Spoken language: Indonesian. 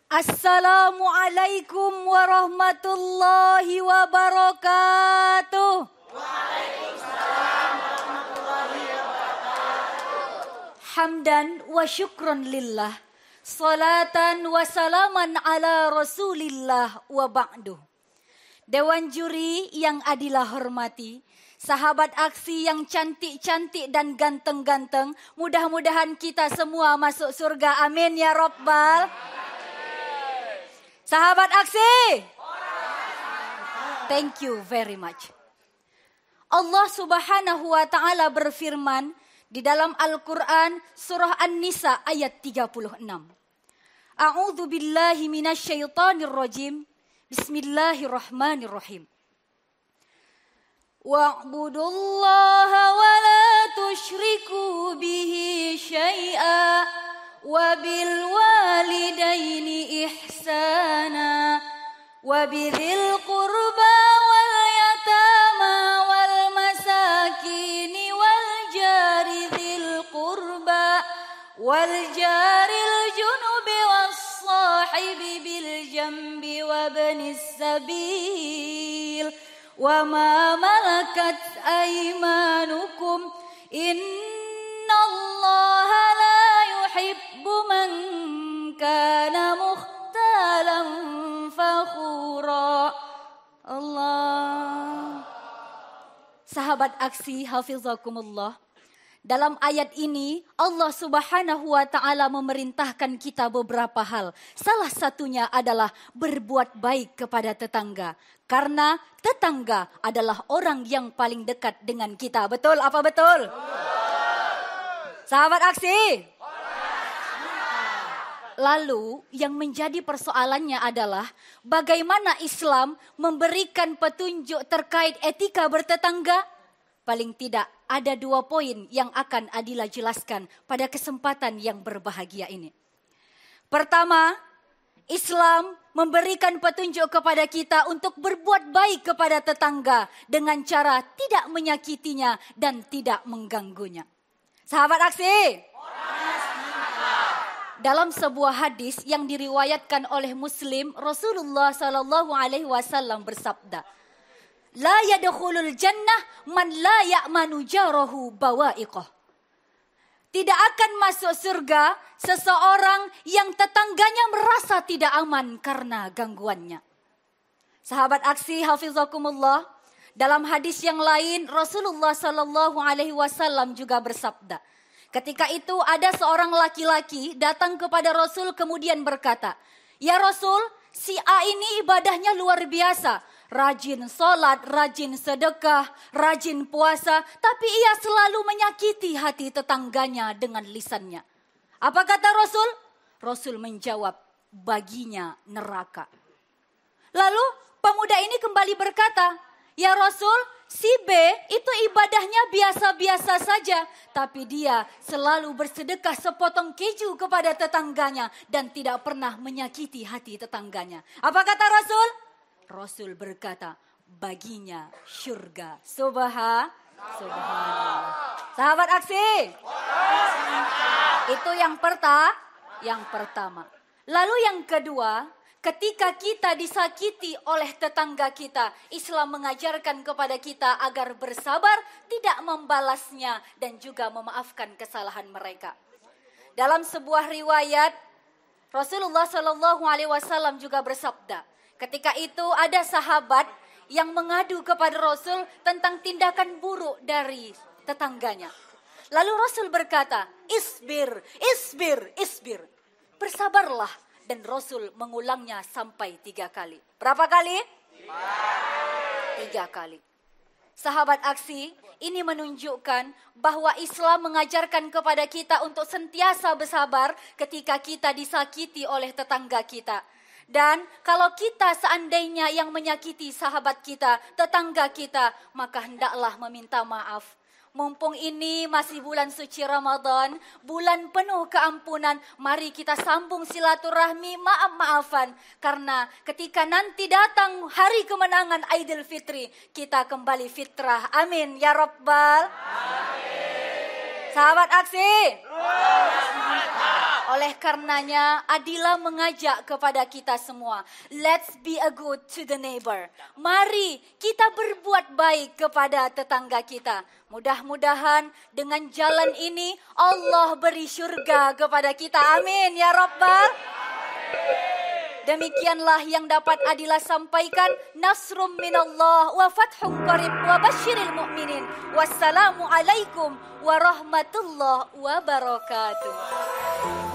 Assalamualaikum warahmatullahi wabarakatuh. Waalaikumsalam warahmatullahi wabarakatuh. Hamdan wa syukron lillah. Salatan wa salaman ala rasulillah wa ba'du. Dewan juri yang adilah hormati, sahabat aksi yang cantik-cantik dan ganteng-ganteng, mudah-mudahan kita semua masuk surga. Amin ya Rabbal. Sahabat aksi, thank you very much. Allah Subhanahu wa taala berfirman di dalam Al-Qur'an surah An-Nisa ayat 36. A'udzu billahi minasyaitonir rajim. Bismillahirrahmanirrahim. Wa'budullaha wa la tusyriku bihi syai'a wa bil walidaini ihsana wa bidzil qurba wal yatama wal masakin wal jari dzil qurba wal jaril junubi was sahibi bil jambi wa ibnis sabil wa ma malakat aymanukum innallaha la yuhibbu man kana mukhtalan fakhura. Allah. Sahabat aksi hafizakumullah. Dalam ayat ini Allah Subhanahu wa taala memerintahkan kita beberapa hal. Salah satunya adalah berbuat baik kepada tetangga. Karena tetangga adalah orang yang paling dekat dengan kita. Betul apa betul? Sahabat aksi. Lalu yang menjadi persoalannya adalah bagaimana Islam memberikan petunjuk terkait etika bertetangga? Paling tidak ada 2 poin yang akan Adila jelaskan pada kesempatan yang berbahagia ini. Pertama, Islam memberikan petunjuk kepada kita untuk berbuat baik kepada tetangga dengan cara tidak menyakitinya dan tidak mengganggunya. Sahabat aksi, dalam sebuah hadis yang diriwayatkan oleh Muslim, Rasulullah SAW bersabda, La yadkhulul jannah man la ya'manu jarahu bawa'iqah. Tidak akan masuk surga seseorang yang tetangganya merasa tidak aman karena gangguannya. Sahabat aksi hafizakumullah, dalam hadis yang lain Rasulullah SAW juga bersabda, ketika itu ada seorang laki-laki datang kepada Rasul kemudian berkata, Ya Rasul, si A ini ibadahnya luar biasa. Rajin sholat, rajin sedekah, rajin puasa. Tapi ia selalu menyakiti hati tetangganya dengan lisannya. Apa kata Rasul? Rasul menjawab, baginya neraka. Lalu pemuda ini kembali berkata, Ya Rasul, si B itu ibadahnya biasa-biasa saja. Tapi dia selalu bersedekah sepotong keju kepada tetangganya. Dan tidak pernah menyakiti hati tetangganya. Apa kata Rasul? Rasul berkata, baginya syurga. Subhanallah. Sahabat aksi. Itu yang pertama. Lalu yang kedua, ketika kita disakiti oleh tetangga kita, Islam mengajarkan kepada kita agar bersabar, tidak membalasnya dan juga memaafkan kesalahan mereka. Dalam sebuah riwayat, Rasulullah SAW juga bersabda, ketika itu ada sahabat yang mengadu kepada Rasul tentang tindakan buruk dari tetangganya. Lalu Rasul berkata, Isbir. Bersabarlah. Dan Rasul mengulangnya sampai 3 kali. Berapa kali? 3 kali. Sahabat aksi, ini menunjukkan bahwa Islam mengajarkan kepada kita untuk sentiasa bersabar ketika kita disakiti oleh tetangga kita. Dan kalau kita seandainya yang menyakiti sahabat kita, tetangga kita, maka hendaklah meminta maaf. Mumpung ini masih bulan suci Ramadan, bulan penuh keampunan, mari kita sambung silaturahmi, maaf-maafan. Karena ketika nanti datang hari kemenangan Aidil Fitri, kita kembali fitrah. Amin ya Rabbal. Amin. Sahabat aksi. Oleh karenanya, Adila mengajak kepada kita semua. Let's be a good to the neighbor. Mari kita berbuat baik kepada tetangga kita. Mudah-mudahan dengan jalan ini Allah beri syurga kepada kita. Amin ya Rabbal. Demikianlah yang dapat Adila sampaikan. Nasrum minallah wa fathum qarib wa basyiril mu'minin. Wassalamualaikum warahmatullahi wabarakatuh.